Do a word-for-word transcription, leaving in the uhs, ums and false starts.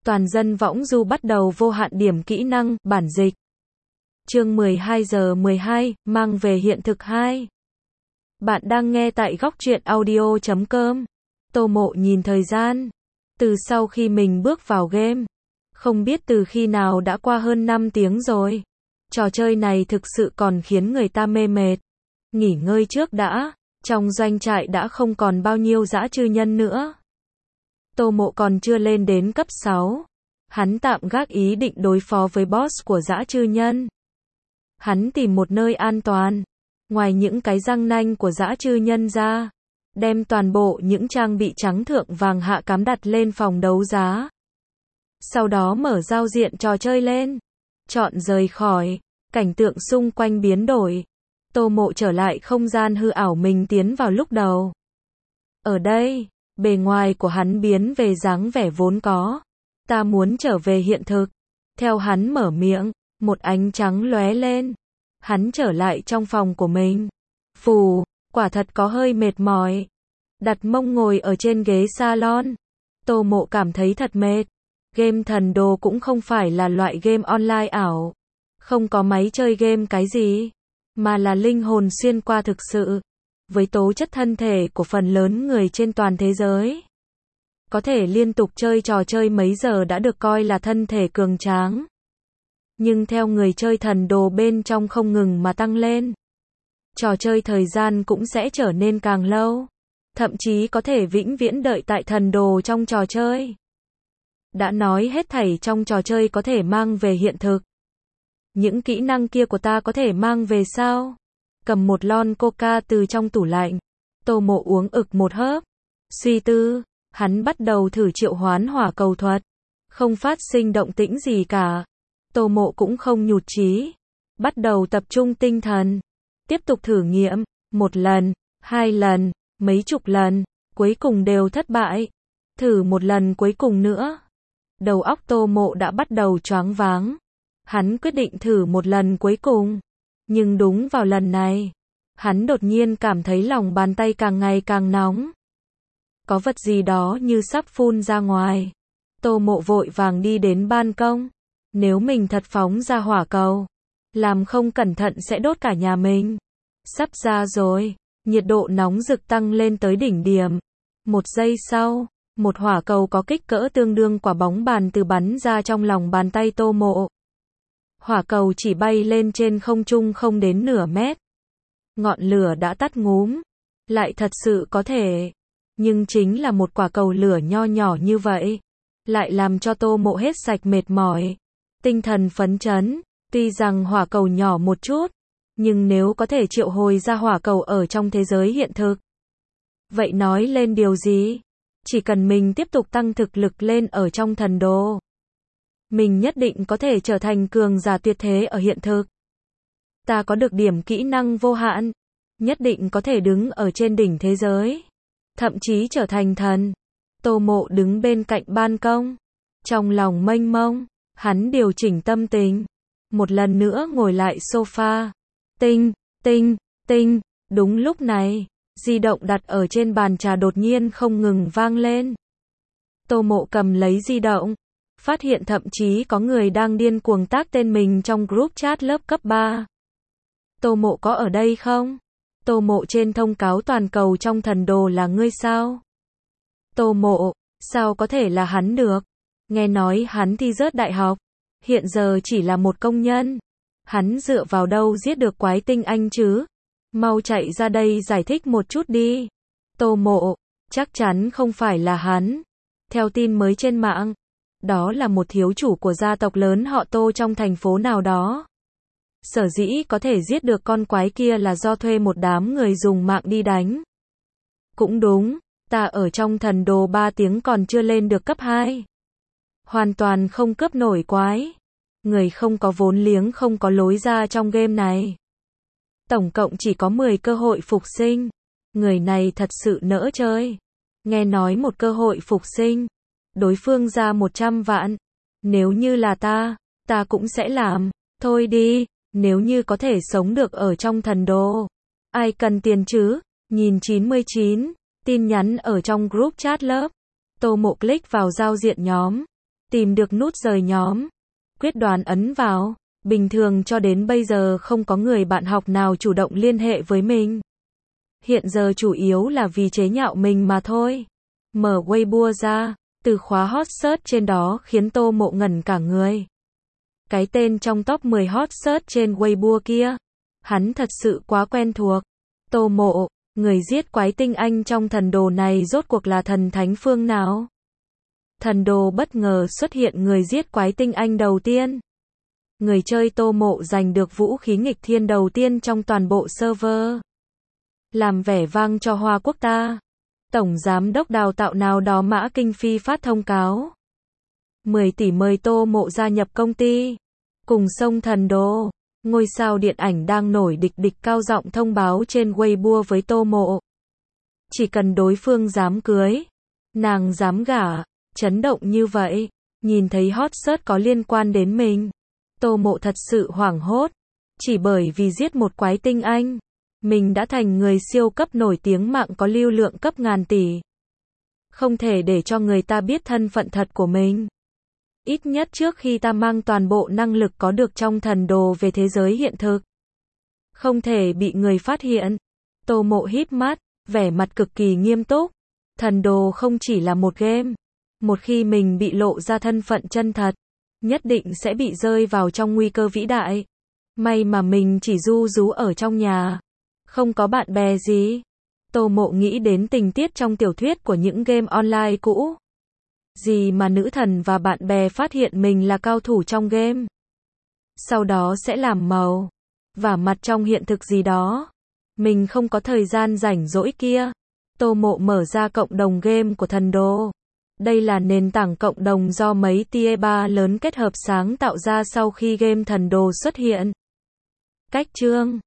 Toàn dân võng du bắt đầu vô hạn điểm kỹ năng, bản dịch. Chương mười hai giờ mười hai, mang về hiện thực hai. Bạn đang nghe tại góc truyện audio chấm com. Tô Mộ nhìn thời gian. Từ sau khi mình bước vào game, không biết từ khi nào đã qua hơn năm tiếng rồi. Trò chơi này thực sự còn khiến người ta mê mệt. Nghỉ ngơi trước đã, trong doanh trại đã không còn bao nhiêu dã chư nhân nữa. Tô Mộ còn chưa lên đến cấp sáu. Hắn tạm gác ý định đối phó với boss của dã chư nhân. Hắn tìm một nơi an toàn, ngoài những cái răng nanh của dã chư nhân ra, đem toàn bộ những trang bị trắng thượng vàng hạ cám đặt lên phòng đấu giá. Sau đó mở giao diện trò chơi lên, chọn rời khỏi, cảnh tượng xung quanh biến đổi. Tô Mộ trở lại không gian hư ảo mình tiến vào lúc đầu. Ở đây, bề ngoài của hắn biến về dáng vẻ vốn có. Ta muốn trở về hiện thực. Theo hắn mở miệng, một ánh trắng lóe lên. Hắn trở lại trong phòng của mình. Phù, quả thật có hơi mệt mỏi. Đặt mông ngồi ở trên ghế salon. Tô Mộ cảm thấy thật mệt. Game thần đồ cũng không phải là loại game online ảo. Không có máy chơi game cái gì, mà là linh hồn xuyên qua thực sự. Với tố chất thân thể của phần lớn người trên toàn thế giới, có thể liên tục chơi trò chơi mấy giờ đã được coi là thân thể cường tráng. Nhưng theo người chơi thần đồ bên trong không ngừng mà tăng lên, trò chơi thời gian cũng sẽ trở nên càng lâu. Thậm chí có thể vĩnh viễn đợi tại thần đồ trong trò chơi. Đã nói hết thảy trong trò chơi có thể mang về hiện thực. Những kỹ năng kia của ta có thể mang về sao? Cầm một lon coca từ trong tủ lạnh. Tô Mộ uống ực một hớp. Suy tư, hắn bắt đầu thử triệu hoán hỏa cầu thuật. Không phát sinh động tĩnh gì cả. Tô Mộ cũng không nhụt chí. Bắt đầu tập trung tinh thần. Tiếp tục thử nghiệm. Một lần, hai lần, mấy chục lần. Cuối cùng đều thất bại. Thử một lần cuối cùng nữa. Đầu óc Tô Mộ đã bắt đầu choáng váng. Hắn quyết định thử một lần cuối cùng. Nhưng đúng vào lần này, hắn đột nhiên cảm thấy lòng bàn tay càng ngày càng nóng. Có vật gì đó như sắp phun ra ngoài. Tô Mộ vội vàng đi đến ban công. Nếu mình thật phóng ra hỏa cầu, làm không cẩn thận sẽ đốt cả nhà mình. Sắp ra rồi, nhiệt độ nóng rực tăng lên tới đỉnh điểm. Một giây sau, một hỏa cầu có kích cỡ tương đương quả bóng bàn từ bắn ra trong lòng bàn tay Tô Mộ. Hỏa cầu chỉ bay lên trên không trung không đến nửa mét. Ngọn lửa đã tắt ngúm. Lại thật sự có thể. Nhưng chính là một quả cầu lửa nho nhỏ như vậy, lại làm cho Tô Mộ hết sạch mệt mỏi. Tinh thần phấn chấn. Tuy rằng hỏa cầu nhỏ một chút, nhưng nếu có thể triệu hồi ra hỏa cầu ở trong thế giới hiện thực, vậy nói lên điều gì? Chỉ cần mình tiếp tục tăng thực lực lên ở trong thần đồ, mình nhất định có thể trở thành cường giả tuyệt thế ở hiện thực. Ta có được điểm kỹ năng vô hạn, nhất định có thể đứng ở trên đỉnh thế giới, thậm chí trở thành thần. Tô Mộ đứng bên cạnh ban công, trong lòng mênh mông, hắn điều chỉnh tâm tình, một lần nữa ngồi lại sofa. Tinh, tinh, tinh, đúng lúc này, di động đặt ở trên bàn trà đột nhiên không ngừng vang lên. Tô Mộ cầm lấy di động, phát hiện thậm chí có người đang điên cuồng tag tên mình trong group chat lớp cấp ba. Tô Mộ có ở đây không? Tô Mộ trên thông cáo toàn cầu trong thần đồ là ngươi sao? Tô Mộ, sao có thể là hắn được? Nghe nói hắn thi rớt đại học, hiện giờ chỉ là một công nhân. Hắn dựa vào đâu giết được quái tinh anh chứ? Mau chạy ra đây giải thích một chút đi. Tô Mộ, chắc chắn không phải là hắn. Theo tin mới trên mạng, đó là một thiếu chủ của gia tộc lớn họ Tô trong thành phố nào đó. Sở dĩ có thể giết được con quái kia là do thuê một đám người dùng mạng đi đánh. Cũng đúng, ta ở trong thần đồ ba tiếng còn chưa lên được cấp hai. Hoàn toàn không cướp nổi quái. Người không có vốn liếng không có lối ra trong game này. Tổng cộng chỉ có mười cơ hội phục sinh. Người này thật sự nỡ chơi. Nghe nói một cơ hội phục sinh, đối phương ra một trăm vạn. Nếu như là ta, ta cũng sẽ làm. Thôi đi, nếu như có thể sống được ở trong thần đồ, ai cần tiền chứ? Nhìn chín mươi chín, tin nhắn ở trong group chat lớp. Tô Mộ click vào giao diện nhóm. Tìm được nút rời nhóm. Quyết đoán ấn vào. Bình thường cho đến bây giờ không có người bạn học nào chủ động liên hệ với mình. Hiện giờ chủ yếu là vì chế nhạo mình mà thôi. Mở Weibo ra, từ khóa hot search trên đó khiến Tô Mộ ngẩn cả người. Cái tên trong top mười hot search trên Weibo kia, hắn thật sự quá quen thuộc. Tô Mộ, người giết quái tinh anh trong thần đồ này rốt cuộc là thần thánh phương nào? Thần đồ bất ngờ xuất hiện người giết quái tinh anh đầu tiên. Người chơi Tô Mộ giành được vũ khí nghịch thiên đầu tiên trong toàn bộ server. Làm vẻ vang cho Hoa Quốc ta. Tổng giám đốc đào tạo nào đó Mã Kinh Phi phát thông cáo. mười tỷ mời Tô Mộ gia nhập công ty. Cùng sông thần đồ. Ngôi sao điện ảnh đang nổi địch địch cao giọng thông báo trên Weibo với Tô Mộ. Chỉ cần đối phương dám cưới, nàng dám gả. Chấn động như vậy. Nhìn thấy hot search có liên quan đến mình. Tô Mộ thật sự hoảng hốt. Chỉ bởi vì giết một quái tinh anh, mình đã thành người siêu cấp nổi tiếng mạng có lưu lượng cấp ngàn tỷ. Không thể để cho người ta biết thân phận thật của mình. Ít nhất trước khi ta mang toàn bộ năng lực có được trong thần đồ về thế giới hiện thực. Không thể bị người phát hiện. Tô Mộ híp mắt, vẻ mặt cực kỳ nghiêm túc. Thần đồ không chỉ là một game. Một khi mình bị lộ ra thân phận chân thật, nhất định sẽ bị rơi vào trong nguy cơ vĩ đại. May mà mình chỉ ru rú ở trong nhà, không có bạn bè gì. Tô Mộ nghĩ đến tình tiết trong tiểu thuyết của những game online cũ. Gì mà nữ thần và bạn bè phát hiện mình là cao thủ trong game. Sau đó sẽ làm màu, vả mặt trong hiện thực gì đó. Mình không có thời gian rảnh rỗi kia. Tô Mộ mở ra cộng đồng game của thần đồ. Đây là nền tảng cộng đồng do mấy tier ba lớn kết hợp sáng tạo ra sau khi game thần đồ xuất hiện. Cách chương